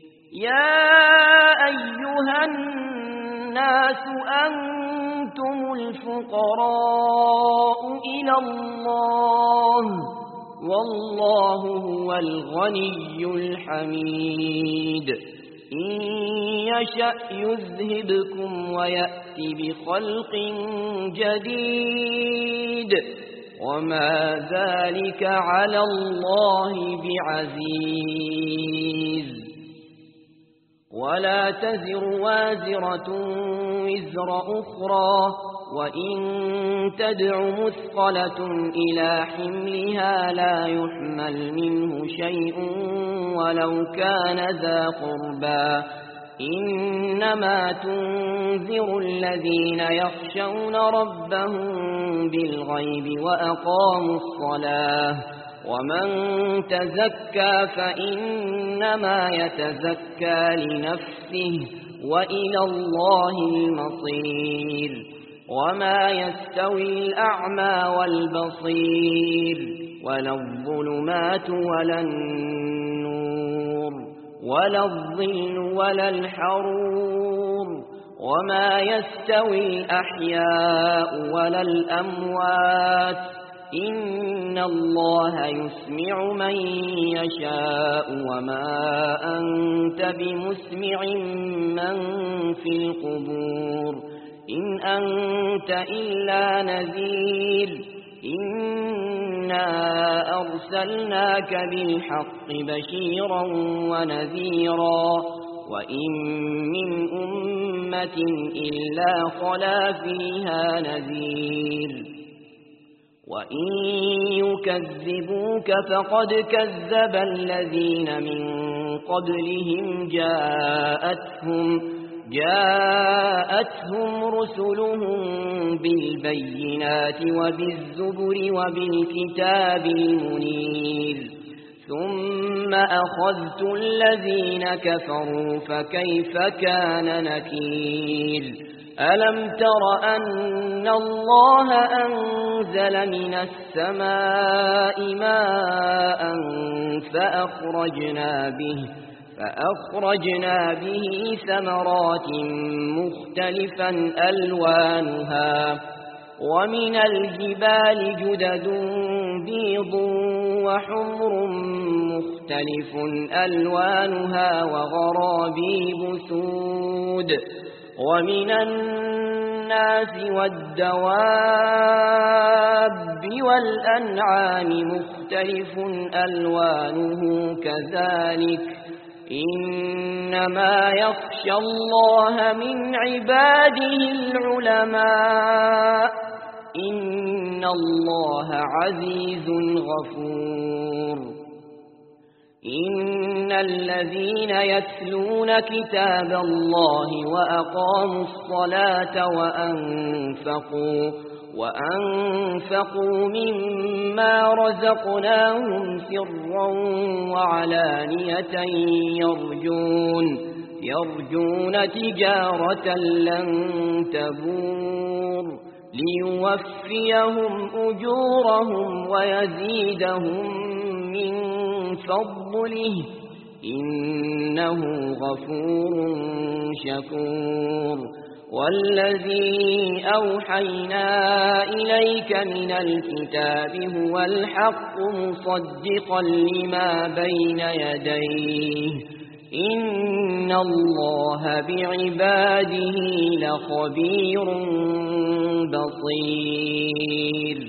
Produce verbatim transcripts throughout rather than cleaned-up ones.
يا أيها الناس أنتم الفقراء إلى الله والله هو الغني الحميد إن يشأ يذهبكم ويأتي بخلق جديد وما ذلك على الله بعزيز ولا تزر وازرة وزر أخرى وإن تدع مثقلة إلى حملها لا يحمل منه شيء ولو كان ذا قربى إنما تنذر الذين يخشون ربهم بالغيب وأقاموا الصلاة ومن تزكى فإنما يتزكى لنفسه وإلى الله المصير وما يستوي الأعمى والبصير ولا الظلمات ولا النور ولا الظل ولا الحرور وما يستوي الأحياء ولا الأموات إن الله يسمع من يشاء وما أنت بمسمع من في القبور إن أنت إلا نذير إنا أرسلناك بالحق بشيرا ونذيرا وإن من أمة إلا خلا فيها نذير وإن يكذبوك فقد كذب الذين من قبلهم جاءتهم جاءتهم رسلهم بالبينات وبالزبر وبالكتاب المنير ثم أخذت الذين كفروا فكيف كان نكير ألم تر أن الله أنزل من السماء ماء فأخرجنا به فأخرجنا به ثمرات مختلفا ألوانها ومن الجبال جدد بيض وحمر مختلف ألوانها وغرابيب سود ومن الناس والدواب والأنعام مختلف ألوانه كذلك إنما يخشى الله من عباده العلماء إن الله عزيز غفور إن الذين يتلون كتاب الله وأقاموا الصلاة وأنفقوا وأنفقوا مما رزقناهم سرا وعلانية يرجون يرجون تجارة لن تبور ليوفيهم أجورهم ويزيدهم من فضله إنه غفور شكور والذي أوحينا إليك من الكتاب هو الحق مصدقا لما بين يديه إن الله بعباده لخبير بصير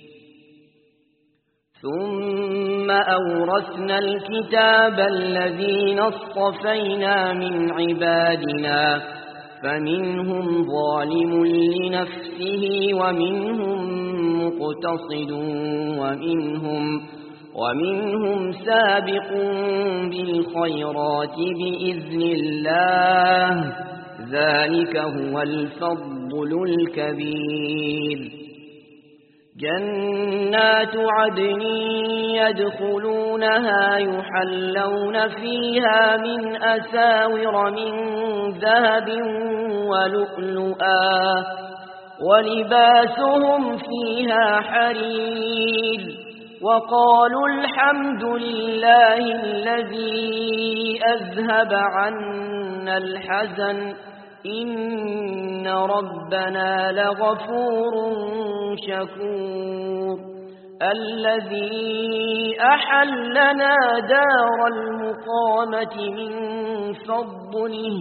ثم أورثنا الكتاب الذين اصطفينا من عبادنا فمنهم ظالم لنفسه ومنهم مقتصد ومنهم ومنهم سابق بالخيرات بإذن الله ذلك هو الفضل الكبير جنات عدن يدخلونها يحلون فيها من أساور من ذهب ولؤلؤا ولباسهم فيها حرير وقالوا الحمد لله الذي أذهب عنا الحزن إن ربنا لغفور شكور الذي أحلنا دار المقامة من فضله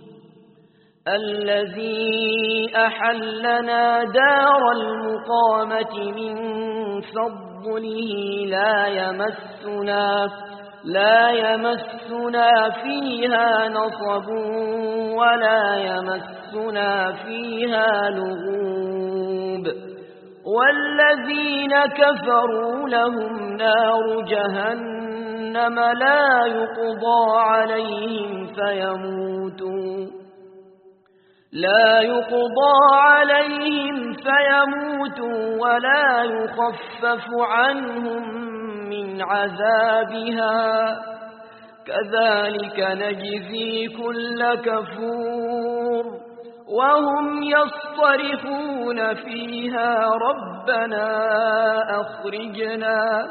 الذي أحلنا دار المقامة من فضله لا يمسنا لا يمسنا فيها نصب ولا يمسنا فيها لغوب والذين كفروا لهم نار جهنم لا يقضى عليهم فيموتوا لا يقضى عليهم فيموتوا ولا يخفف عنهم من عذابها كذلك نجزي كل كفور وهم يصطرخون فيها ربنا أخرجنا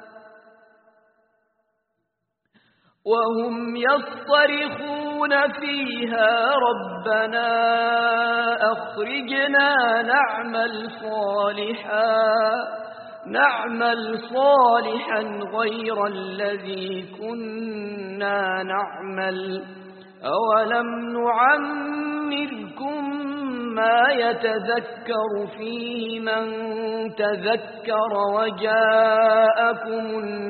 وهم يصطرخون فيها ربنا أخرجنا نعمل صالحا نعمل صالحا غير الذي كنا نعمل أولم نعمركم ما يتذكر فيه من تذكر وجاءكم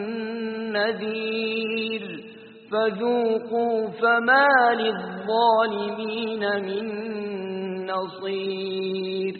النذير فذوقوا فما للظالمين من نصير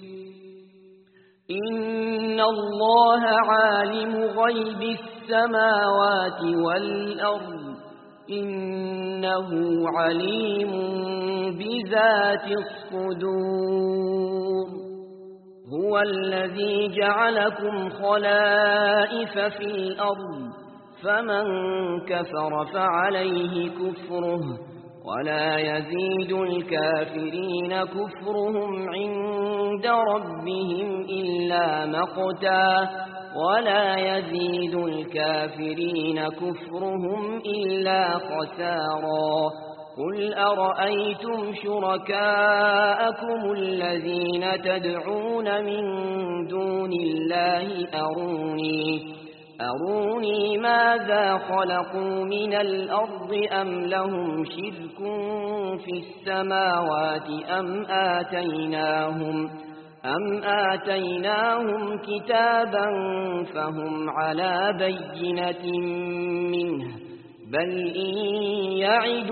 إن الله عالم غيب السماوات والأرض إنه عليم بذات الصدور هو الذي جعلكم خلائف في الأرض فمن كفر فعليه كفره ولا يزيد الكافرين كفرهم عند ربهم إلا مقتا ولا يزيد الكافرين كفرهم إلا خسارا قل أرأيتم شركاءكم الذين تدعون من دون الله أروني أروني ماذا خلقوا من الأرض أم لهم شرك في السماوات أم آتيناهم أم آتيناهم كتابا فهم على بينة منه بل إن يعد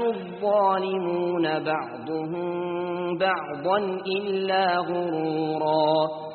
الظالمون بعضهم بعضا إلا غرورا